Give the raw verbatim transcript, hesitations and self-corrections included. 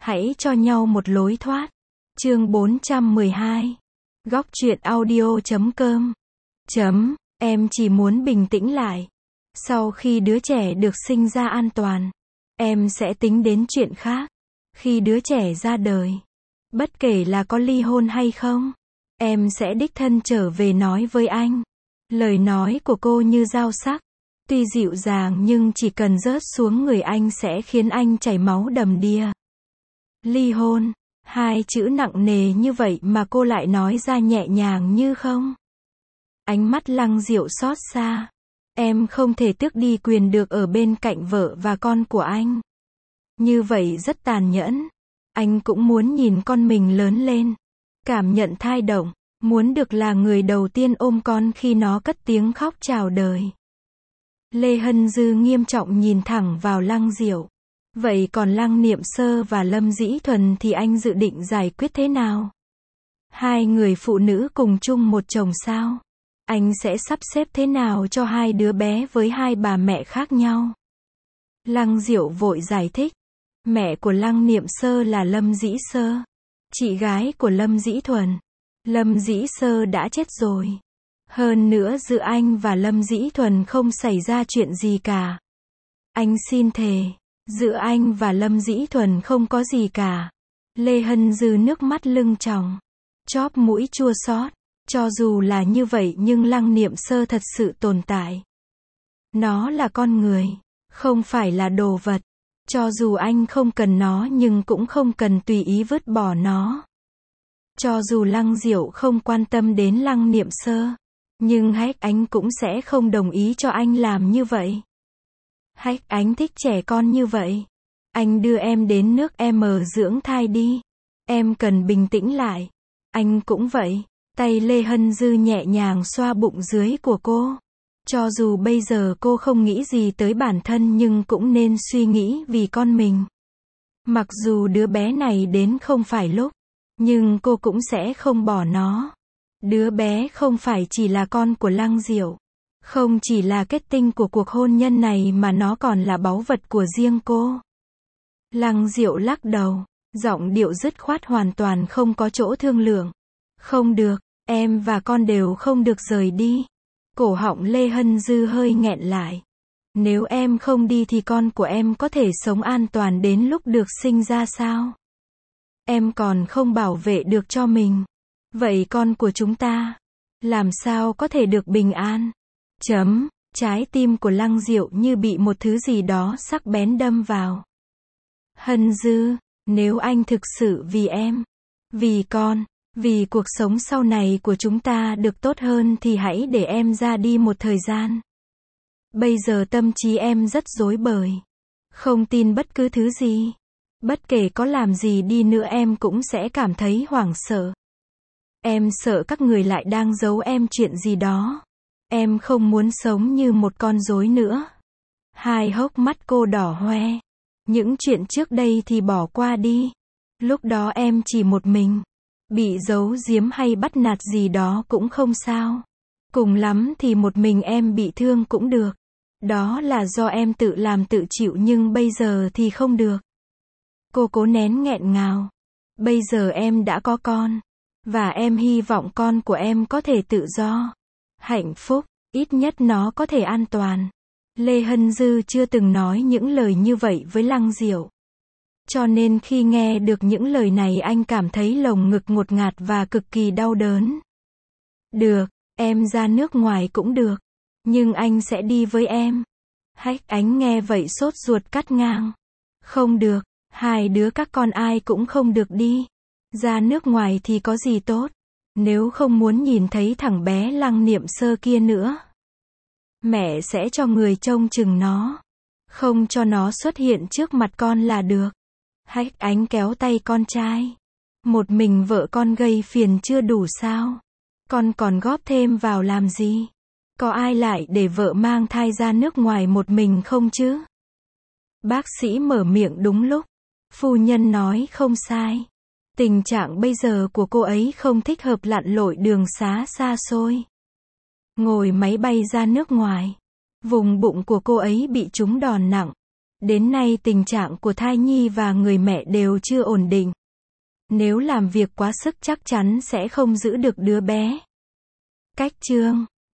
Hãy cho nhau một lối thoát. Chương bốn trăm mười hai. Góc truyện audio chấm com. Chấm, em chỉ muốn bình tĩnh lại. Sau khi đứa trẻ được sinh ra an toàn, em sẽ tính đến chuyện khác. Khi đứa trẻ ra đời, bất kể là có ly hôn hay không, em sẽ đích thân trở về nói với anh. Lời nói của cô như dao sắc, tuy dịu dàng nhưng chỉ cần rớt xuống người anh sẽ khiến anh chảy máu đầm đìa. Ly hôn, hai chữ nặng nề như vậy mà cô lại nói ra nhẹ nhàng như không. Ánh mắt Lăng Diệu xót xa. Em không thể tước đi quyền được ở bên cạnh vợ và con của anh. Như vậy rất tàn nhẫn. Anh cũng muốn nhìn con mình lớn lên, cảm nhận thai động, muốn được là người đầu tiên ôm con khi nó cất tiếng khóc chào đời. Lê Hân Dư nghiêm trọng nhìn thẳng vào Lăng Diệu. Vậy còn Lăng Niệm Sơ và Lâm Dĩ Thuần thì anh dự định giải quyết thế nào? Hai người phụ nữ cùng chung một chồng sao? Anh sẽ sắp xếp thế nào cho hai đứa bé với hai bà mẹ khác nhau? Lăng Diệu vội giải thích. Mẹ của Lăng Niệm Sơ là Lâm Dĩ Sơ, chị gái của Lâm Dĩ Thuần. Lâm Dĩ Sơ đã chết rồi. Hơn nữa giữa anh và Lâm Dĩ Thuần không xảy ra chuyện gì cả. Anh xin thề, giữa anh và Lâm Dĩ Thuần không có gì cả. Lê Hân Dư nước mắt lưng tròng, chóp mũi chua xót. Cho dù là như vậy nhưng Lăng Niệm Sơ thật sự tồn tại. Nó là con người, không phải là đồ vật. Cho dù anh không cần nó nhưng cũng không cần tùy ý vứt bỏ nó. Cho dù Lăng Diệu không quan tâm đến Lăng Niệm Sơ, nhưng Hách Ánh cũng sẽ không đồng ý cho anh làm như vậy. Hách Ánh thích trẻ con như vậy. Anh đưa em đến nước em ở dưỡng thai đi. Em cần bình tĩnh lại. Anh cũng vậy. Tay Lê Hân Dư nhẹ nhàng xoa bụng dưới của cô. Cho dù bây giờ cô không nghĩ gì tới bản thân nhưng cũng nên suy nghĩ vì con mình. Mặc dù đứa bé này đến không phải lúc, nhưng cô cũng sẽ không bỏ nó. Đứa bé không phải chỉ là con của Lăng Diệu, không chỉ là kết tinh của cuộc hôn nhân này mà nó còn là báu vật của riêng cô. Lăng Diệu lắc đầu, giọng điệu dứt khoát hoàn toàn không có chỗ thương lượng. Không được, em và con đều không được rời đi. Cổ họng Lê Hân Dư hơi nghẹn lại. Nếu em không đi thì con của em có thể sống an toàn đến lúc được sinh ra sao? Em còn không bảo vệ được cho mình. Vậy con của chúng ta, làm sao có thể được bình an? Chấm, trái tim của Lăng Diệu như bị một thứ gì đó sắc bén đâm vào. Hân Dư, nếu anh thực sự vì em, vì con, vì cuộc sống sau này của chúng ta được tốt hơn thì hãy để em ra đi một thời gian. Bây giờ tâm trí em rất rối bời. Không tin bất cứ thứ gì. Bất kể có làm gì đi nữa em cũng sẽ cảm thấy hoảng sợ. Em sợ các người lại đang giấu em chuyện gì đó. Em không muốn sống như một con rối nữa. Hai hốc mắt cô đỏ hoe. Những chuyện trước đây thì bỏ qua đi. Lúc đó em chỉ một mình. Bị giấu giếm hay bắt nạt gì đó cũng không sao. Cùng lắm thì một mình em bị thương cũng được. Đó là do em tự làm tự chịu nhưng bây giờ thì không được. Cô cố nén nghẹn ngào. Bây giờ em đã có con. Và em hy vọng con của em có thể tự do. Hạnh phúc, ít nhất nó có thể an toàn. Lê Hân Dư chưa từng nói những lời như vậy với Lăng Diệu. Cho nên khi nghe được những lời này anh cảm thấy lồng ngực ngột ngạt và cực kỳ đau đớn. Được, em ra nước ngoài cũng được. Nhưng anh sẽ đi với em. Hách Ánh nghe vậy sốt ruột cắt ngang. Không được, hai đứa các con ai cũng không được đi. Ra nước ngoài thì có gì tốt. Nếu không muốn nhìn thấy thằng bé Lăng Niệm Sơ kia nữa. Mẹ sẽ cho người trông chừng nó. Không cho nó xuất hiện trước mặt con là được. Hách Ánh kéo tay con trai. Một mình vợ con gây phiền chưa đủ sao? Con còn góp thêm vào làm gì? Có ai lại để vợ mang thai ra nước ngoài một mình không chứ? Bác sĩ mở miệng đúng lúc. Phu nhân nói không sai. Tình trạng bây giờ của cô ấy không thích hợp lặn lội đường xá xa xôi. Ngồi máy bay ra nước ngoài. Vùng bụng của cô ấy bị trúng đòn nặng. Đến nay tình trạng của thai nhi và người mẹ đều chưa ổn định. Nếu làm việc quá sức chắc chắn sẽ không giữ được đứa bé. Cách chương